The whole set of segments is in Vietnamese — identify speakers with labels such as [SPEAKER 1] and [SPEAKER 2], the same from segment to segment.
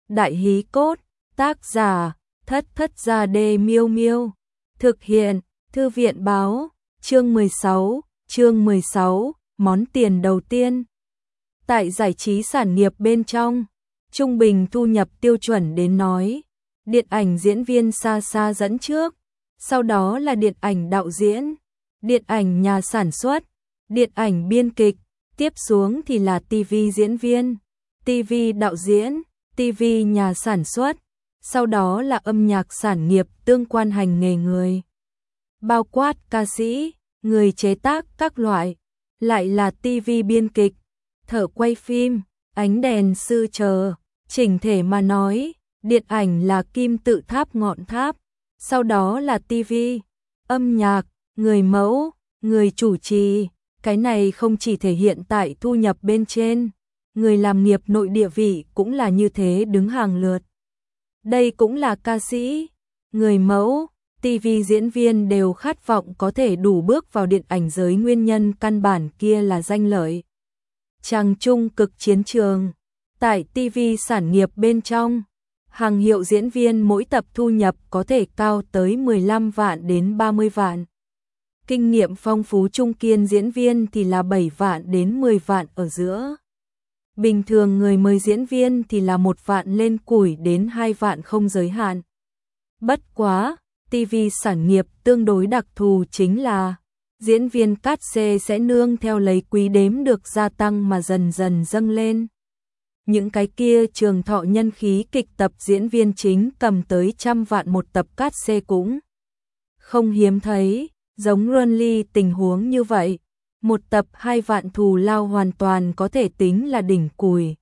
[SPEAKER 1] Đại hí cốt, tác giả, Thất Thất Gia Đê Miêu Miêu. Thực hiện, Thư viện báo, chương 16, món tiền đầu tiên. Tại giải trí sản nghiệp bên trong, trung bình thu nhập tiêu chuẩn đến nói, điện ảnh diễn viên xa xa dẫn trước, sau đó là điện ảnh đạo diễn, điện ảnh nhà sản xuất, điện ảnh biên kịch, tiếp xuống thì là TV diễn viên, TV đạo diễn, TV nhà sản xuất, sau đó là âm nhạc sản nghiệp tương quan hành nghề người. Bao quát ca sĩ, người chế tác các loại, lại là TV biên kịch, thợ quay phim, ánh đèn sư chờ. Chỉnh thể mà nói, điện ảnh là kim tự tháp ngọn tháp, sau đó là TV, âm nhạc, người mẫu, người chủ trì. Cái này không chỉ thể hiện tại thu nhập bên trên, người làm nghiệp nội địa vị cũng là như thế đứng hàng lượt. Đây cũng là ca sĩ, người mẫu, TV diễn viên đều khát vọng có thể đủ bước vào điện ảnh giới, nguyên nhân căn bản kia là danh lợi. Chàng trung cực chiến trường, tại TV sản nghiệp bên trong, hàng hiệu diễn viên mỗi tập thu nhập có thể cao tới 15 vạn đến 30 vạn. Kinh nghiệm phong phú trung kiên diễn viên thì là 7 vạn đến 10 vạn ở giữa. Bình thường người mới diễn viên thì là 1 vạn lên củi đến 2 vạn không giới hạn. Bất quá, TV sản nghiệp tương đối đặc thù chính là diễn viên cát xê sẽ nương theo lấy quý đếm được gia tăng mà dần dần dâng lên. Những cái kia trường thọ nhân khí kịch tập diễn viên chính cầm tới 100 vạn một tập cát xê cũng không hiếm thấy, giống Runly tình huống như vậy. Một tập 2 vạn thù lao hoàn toàn có thể tính là đỉnh cùi.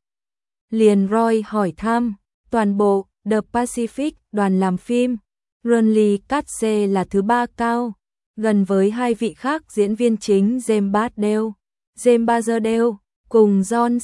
[SPEAKER 1] Liền Roy hỏi thăm, toàn bộ The Pacific đoàn làm phim, Runly cát xê là thứ 3 cao, gần với hai vị khác diễn viên chính James Badale cùng John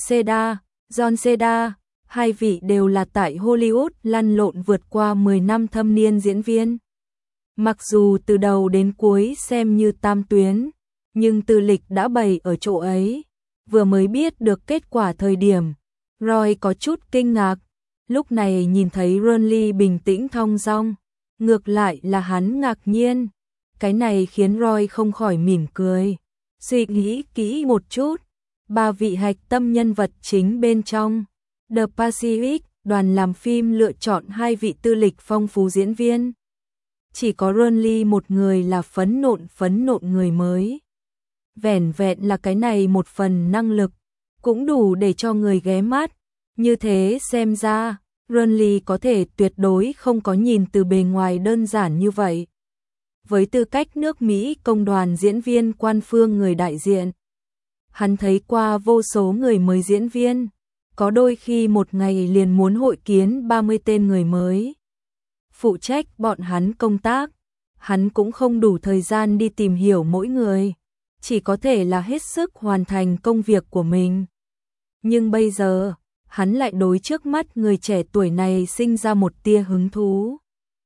[SPEAKER 1] Seda. Hai vị đều là tại Hollywood lăn lộn vượt qua 10 năm thâm niên diễn viên. Mặc dù từ đầu đến cuối xem như tam tuyến, nhưng tư lịch đã bày ở chỗ ấy. Vừa mới biết được kết quả thời điểm, Roy có chút kinh ngạc. Lúc này nhìn thấy Runly bình tĩnh thong dong, ngược lại là hắn ngạc nhiên. Cái này khiến Roy không khỏi mỉm cười. Suy nghĩ kỹ một chút, 3 vị hạch tâm nhân vật chính bên trong The Pacific đoàn làm phim lựa chọn 2 vị tư lịch phong phú diễn viên. Chỉ có Runly một người là phấn nộn người mới. Vẻn vẹn là cái này một phần năng lực cũng đủ để cho người ghé mắt. Như thế xem ra, Runly có thể tuyệt đối không có nhìn từ bề ngoài đơn giản như vậy. Với tư cách nước Mỹ công đoàn diễn viên quan phương người đại diện, hắn thấy qua vô số người mới diễn viên, có đôi khi một ngày liền muốn hội kiến 30 tên người mới. Phụ trách bọn hắn công tác, hắn cũng không đủ thời gian đi tìm hiểu mỗi người, chỉ có thể là hết sức hoàn thành công việc của mình. Nhưng bây giờ, hắn lại đối trước mắt người trẻ tuổi này sinh ra một tia hứng thú.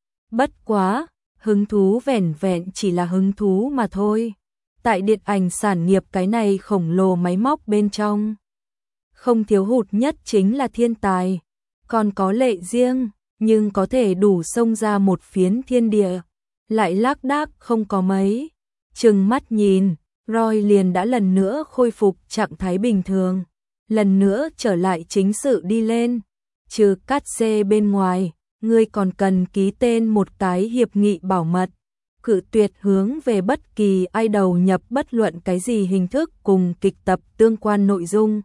[SPEAKER 1] Bất quá, hứng thú vẻn vẹn chỉ là hứng thú mà thôi. Tại điện ảnh sản nghiệp cái này khổng lồ máy móc bên trong, không thiếu hụt nhất chính là thiên tài, còn có lệ riêng, nhưng có thể đủ xông ra một phiến thiên địa, lại lác đác không có mấy. Chừng mắt nhìn, Roy liền đã lần nữa khôi phục trạng thái bình thường, lần nữa trở lại chính sự đi lên. Trừ cát xê bên ngoài, ngươi còn cần ký tên một cái hiệp nghị bảo mật, cự tuyệt hướng về bất kỳ ai đầu nhập bất luận cái gì hình thức cùng kịch tập tương quan nội dung.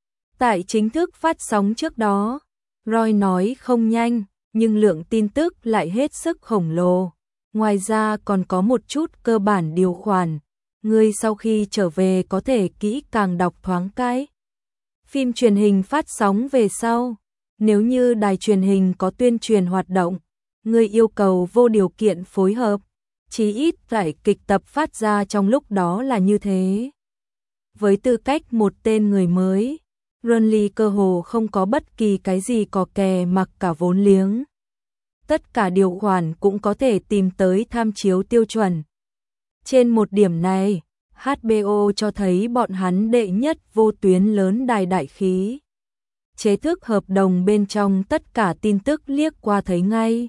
[SPEAKER 1] Tại chính thức phát sóng trước đó, Roy nói không nhanh, nhưng lượng tin tức lại hết sức khổng lồ. Ngoài ra còn có một chút cơ bản điều khoản, ngươi sau khi trở về có thể kỹ càng đọc thoáng cái. Phim truyền hình phát sóng về sau, nếu như đài truyền hình có tuyên truyền hoạt động, ngươi yêu cầu vô điều kiện phối hợp, chí ít phải kịch tập phát ra trong lúc đó là như thế. Với tư cách một tên người mới, Runly cơ hồ không có bất kỳ cái gì cò kè mặc cả vốn liếng. Tất cả điều khoản cũng có thể tìm tới tham chiếu tiêu chuẩn. Trên một điểm này, HBO cho thấy bọn hắn đệ nhất vô tuyến lớn đài đại khí. chế thức hợp đồng bên trong tất cả tin tức liếc qua thấy ngay.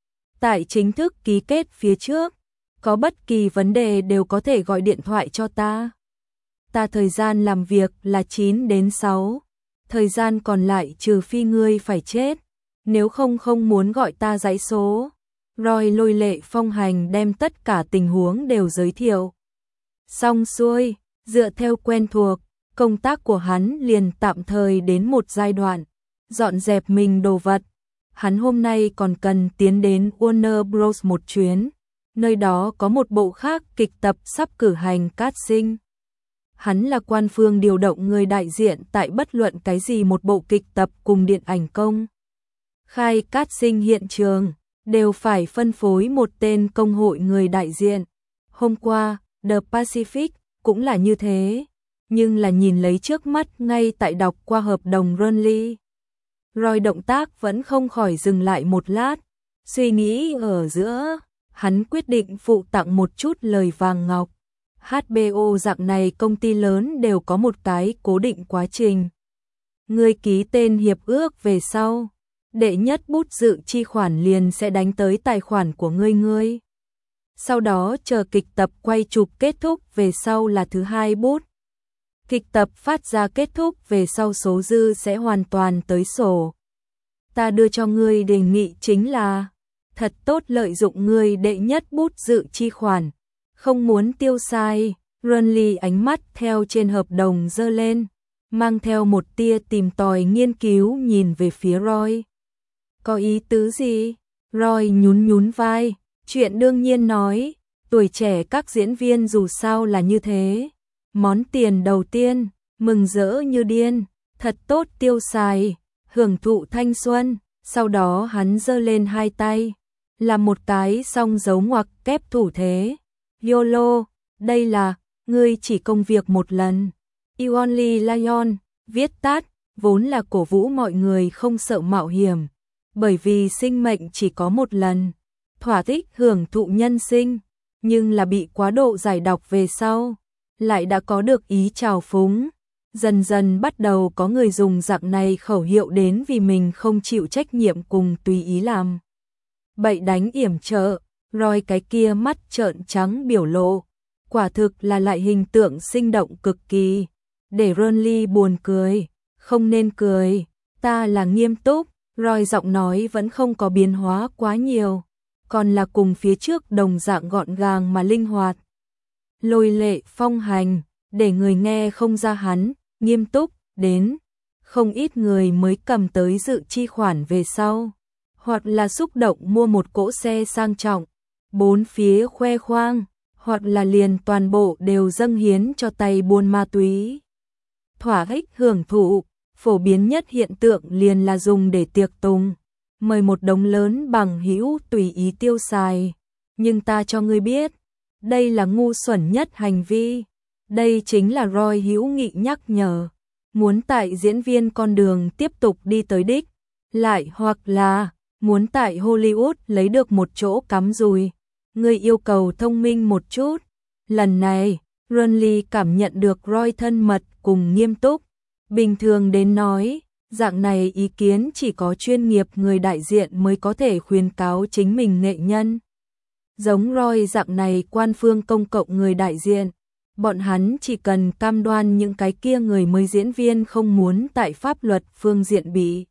[SPEAKER 1] Tại chính thức ký kết phía trước, có bất kỳ vấn đề đều có thể gọi điện thoại cho ta. Ta thời gian làm việc là 9 đến 6, thời gian còn lại trừ phi ngươi phải chết, nếu không muốn gọi ta dãy số. Roy lôi lệ phong hành đem tất cả tình huống đều giới thiệu. Xong xuôi, dựa theo quen thuộc, công tác của hắn liền tạm thời đến một giai đoạn, dọn dẹp mình đồ vật. Hắn hôm nay còn cần tiến đến Warner Bros một chuyến, nơi đó có một bộ khác kịch tập sắp cử hành casting. Hắn là quan phương điều động người đại diện tại bất luận cái gì một bộ kịch tập cùng điện ảnh công. Khai casting hiện trường, đều phải phân phối một tên công hội người đại diện. Hôm qua, The Pacific cũng là như thế, nhưng là nhìn lấy trước mắt ngay tại đọc qua hợp đồng Burnley. Roy động tác vẫn không khỏi dừng lại một lát, suy nghĩ ở giữa, hắn quyết định phụ tặng một chút lời vàng ngọc. HBO dạng này công ty lớn đều có một cái cố định quá trình. Ngươi ký tên hiệp ước về sau, đệ nhất bút dự chi khoản liền sẽ đánh tới tài khoản của ngươi. Sau đó chờ kịch tập quay chụp kết thúc về sau là thứ hai bút. Kịch tập phát ra kết thúc về sau số dư sẽ hoàn toàn tới sổ. Ta đưa cho ngươi đề nghị chính là thật tốt lợi dụng ngươi đệ nhất bút dự chi khoản, không muốn tiêu sai. Burnley ánh mắt theo trên hợp đồng giơ lên, mang theo một tia tìm tòi nghiên cứu nhìn về phía Roy. Có ý tứ gì? Roy nhún vai, chuyện đương nhiên nói, tuổi trẻ các diễn viên dù sao là như thế. Món tiền đầu tiên, mừng rỡ như điên, thật tốt tiêu xài, hưởng thụ thanh xuân. Sau đó hắn giơ lên hai tay, làm một cái song dấu ngoặc kép thủ thế. YOLO, đây là, ngươi chỉ công việc một lần. You only lion, viết tắt, vốn là cổ vũ mọi người không sợ mạo hiểm, bởi vì sinh mệnh chỉ có một lần, thỏa thích hưởng thụ nhân sinh, nhưng là bị quá độ giải độc về sau, lại đã có được ý trào phúng. Dần dần bắt đầu có người dùng dạng này khẩu hiệu đến vì mình không chịu trách nhiệm cùng tùy ý làm bậy đánh yểm trợ. Roy cái kia mắt trợn trắng biểu lộ, quả thực là lại hình tượng sinh động cực kỳ, để Burnley buồn cười. Không nên cười, ta là nghiêm túc. Roy giọng nói vẫn không có biến hóa quá nhiều, còn là cùng phía trước đồng dạng gọn gàng mà linh hoạt. Lôi lệ phong hành, để người nghe không ra hắn nghiêm túc đến. Không ít người mới cầm tới dự chi khoản về sau, hoặc là xúc động mua một cỗ xe sang trọng, bốn phía khoe khoang, hoặc là liền toàn bộ đều dâng hiến cho tay buôn ma túy. Thỏa thích hưởng thụ, phổ biến nhất hiện tượng liền là dùng để tiệc tùng, mời một đống lớn bằng hữu tùy ý tiêu xài. Nhưng ta cho ngươi biết, đây là ngu xuẩn nhất hành vi. Đây chính là Roy hữu nghị nhắc nhở, muốn tại diễn viên con đường tiếp tục đi tới đích, lại hoặc là muốn tại Hollywood lấy được một chỗ cắm rùi, ngươi yêu cầu thông minh một chút. Lần này, Burnley cảm nhận được Roy thân mật cùng nghiêm túc. Bình thường đến nói, dạng này ý kiến chỉ có chuyên nghiệp người đại diện mới có thể khuyến cáo chính mình nghệ nhân. Giống Roy dạng này quan phương công cộng người đại diện, bọn hắn chỉ cần cam đoan những cái kia người mới diễn viên không muốn tại pháp luật phương diện bị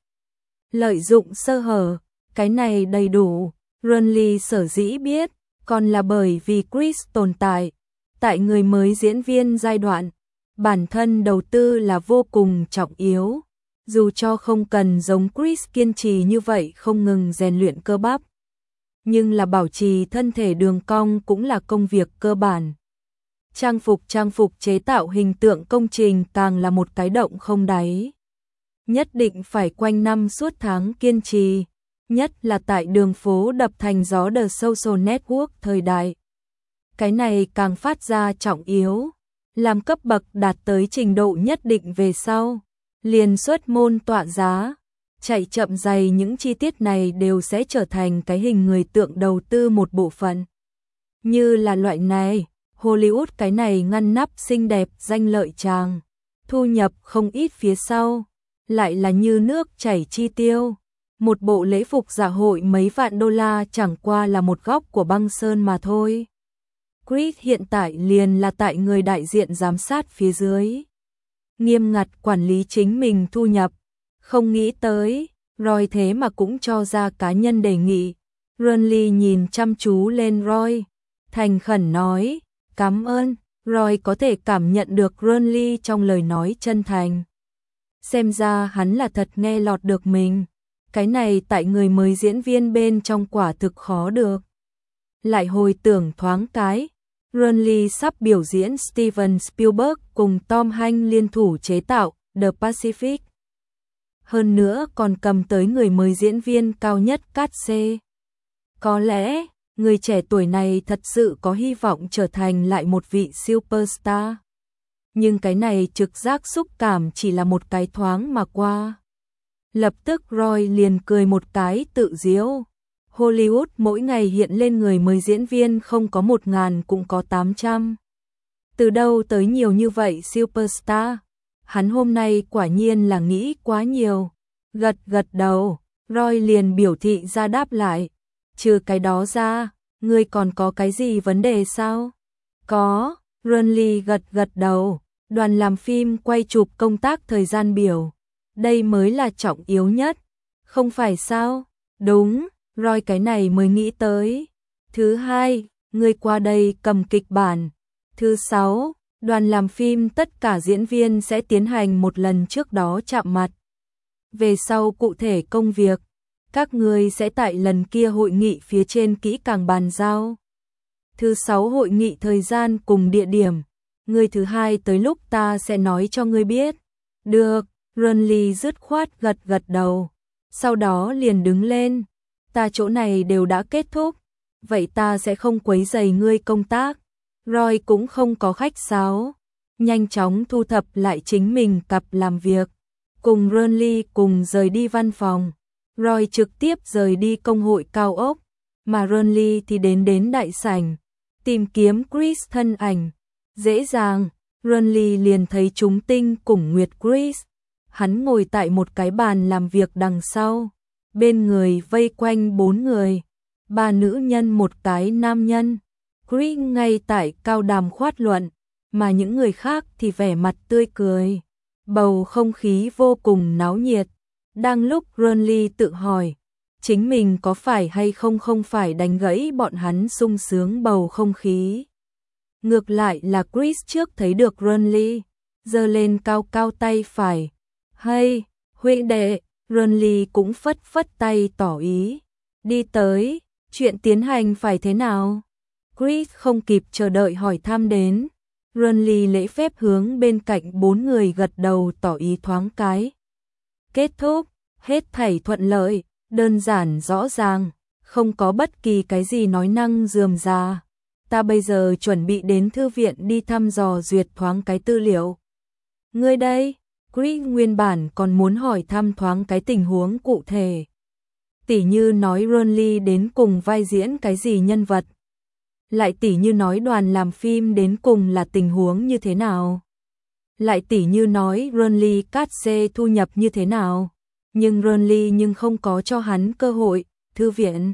[SPEAKER 1] lợi dụng sơ hở, cái này đầy đủ. Burnley sở dĩ biết, còn là bởi vì Chris tồn tại. Tại người mới diễn viên giai đoạn, bản thân đầu tư là vô cùng trọng yếu. Dù cho không cần giống Chris kiên trì như vậy không ngừng rèn luyện cơ bắp, nhưng là bảo trì thân thể đường cong cũng là công việc cơ bản. Trang phục chế tạo hình tượng công trình càng là một cái động không đáy. Nhất định phải quanh năm suốt tháng kiên trì, nhất là tại đường phố đập thành gió The Social Network thời đại. Cái này càng phát ra trọng yếu, làm cấp bậc đạt tới trình độ nhất định về sau, liền xuất môn tọa giá, chạy chậm dày những chi tiết này đều sẽ trở thành cái hình người tượng đầu tư một bộ phận. Như là loại này, Hollywood cái này ngăn nắp xinh đẹp danh lợi chàng, thu nhập không ít phía sau, lại là như nước chảy chi tiêu. Một bộ lễ phục dạ hội mấy vạn đô la chẳng qua là một góc của băng sơn mà thôi. Chris hiện tại liền là tại người đại diện giám sát phía dưới, nghiêm ngặt quản lý chính mình thu nhập. Không nghĩ tới, Roy thế mà cũng cho ra cá nhân đề nghị. Ronly nhìn chăm chú lên Roy, thành khẩn nói, cảm ơn. Roy có thể cảm nhận được Ronly trong lời nói chân thành. Xem ra hắn là thật nghe lọt được mình. Cái này tại người mới diễn viên bên trong quả thực khó được. Lại hồi tưởng thoáng cái, Ronly sắp biểu diễn Steven Spielberg cùng Tom Hanks liên thủ chế tạo The Pacific. Hơn nữa còn cầm tới người mới diễn viên cao nhất cát C. Có lẽ, người trẻ tuổi này thật sự có hy vọng trở thành lại một vị superstar. Nhưng cái này trực giác xúc cảm chỉ là một cái thoáng mà qua. Lập tức Roy liền cười một cái tự giễu. Hollywood mỗi ngày hiện lên người mới diễn viên không có 1.000 cũng có 800. Từ đâu tới nhiều như vậy superstar? Hắn hôm nay quả nhiên là nghĩ quá nhiều. Gật gật đầu, Roy liền biểu thị ra đáp lại. Trừ cái đó ra, ngươi còn có cái gì vấn đề sao? Có, Ronly gật gật đầu. Đoàn làm phim quay chụp công tác thời gian biểu. Đây mới là trọng yếu nhất. Không phải sao? Đúng, Roy cái này mới nghĩ tới. Thứ hai, ngươi qua đây cầm kịch bản. Thứ sáu, đoàn làm phim tất cả diễn viên sẽ tiến hành một lần trước đó chạm mặt. Về sau cụ thể công việc, các ngươi sẽ tại lần kia hội nghị phía trên kỹ càng bàn giao. Thứ sáu hội nghị thời gian cùng địa điểm. Người thứ hai tới lúc ta sẽ nói cho ngươi biết. Được, Ronly dứt khoát gật gật đầu. Sau đó liền đứng lên. Ta chỗ này đều đã kết thúc. Vậy ta sẽ không quấy rầy ngươi công tác. Roy cũng không có khách sáo. Nhanh chóng thu thập lại chính mình cặp làm việc. Cùng Ronly cùng rời đi văn phòng. Roy trực tiếp rời đi công hội cao ốc. Mà Ronly thì đến đại sảnh. Tìm kiếm Chris thân ảnh. Dễ dàng, Ronly liền thấy chúng tinh cùng Nguyệt Chris. Hắn ngồi tại một cái bàn làm việc đằng sau. Bên người vây quanh 4 người. 3 nữ nhân một cái nam nhân. Chris ngay tại cao đàm khoát luận. Mà những người khác thì vẻ mặt tươi cười. Bầu không khí vô cùng náo nhiệt. Đang lúc Ronly tự hỏi. Chính mình có phải hay không phải đánh gãy bọn hắn sung sướng bầu không khí. Ngược lại là Chris trước thấy được Ronly, giơ lên cao cao tay phải. Hay, huynh đệ, Ronly cũng phất phất tay tỏ ý. Đi tới, chuyện tiến hành phải thế nào? Chris không kịp chờ đợi hỏi thăm đến. Ronly lễ phép hướng bên cạnh 4 người gật đầu tỏ ý thoáng cái. Kết thúc, hết thảy thuận lợi, đơn giản rõ ràng, không có bất kỳ cái gì nói năng rườm rà. Ta bây giờ chuẩn bị đến thư viện đi thăm dò duyệt thoáng cái tư liệu. Ngươi đây, Chris nguyên bản còn muốn hỏi thăm thoáng cái tình huống cụ thể. Tỉ như nói Ronly đến cùng vai diễn cái gì nhân vật. Lại tỉ như nói đoàn làm phim đến cùng là tình huống như thế nào. Lại tỉ như nói Ronly cát C thu nhập như thế nào. Nhưng Ronly không có cho hắn cơ hội, thư viện.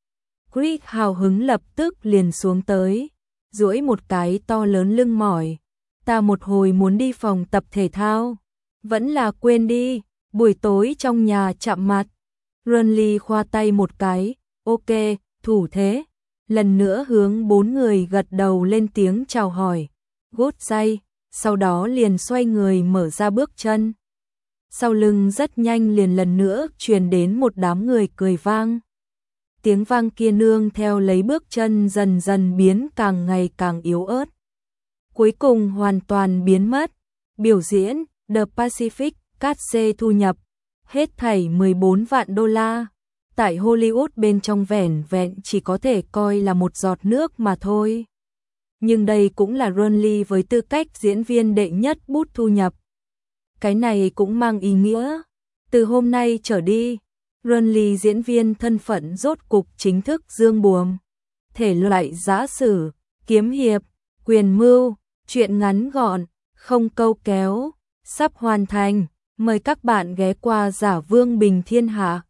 [SPEAKER 1] Chris hào hứng lập tức liền xuống tới, duỗi một cái to lớn lưng mỏi. Ta một hồi muốn đi phòng tập thể thao. Vẫn là quên đi, buổi tối trong nhà chạm mặt. Ronly khoa tay một cái, ok, thủ thế. Lần nữa hướng 4 người gật đầu lên tiếng chào hỏi. Good day, sau đó liền xoay người mở ra bước chân. Sau lưng rất nhanh liền lần nữa truyền đến một đám người cười vang. Tiếng vang kia nương theo lấy bước chân dần dần biến càng ngày càng yếu ớt. Cuối cùng hoàn toàn biến mất. Biểu diễn The Pacific, cát C thu nhập hết thảy 14 vạn đô la. Tại Hollywood bên trong vẻn vẹn chỉ có thể coi là một giọt nước mà thôi. Nhưng đây cũng là Ronly với tư cách diễn viên đệ nhất bút thu nhập. Cái này cũng mang ý nghĩa. Từ hôm nay trở đi, Ronly diễn viên thân phận rốt cục chính thức dương buồm. Thể loại giã sử, kiếm hiệp, quyền mưu, truyện ngắn gọn, không câu kéo, sắp hoàn thành. Mời các bạn ghé qua Giả Vương Bình Thiên Hạ.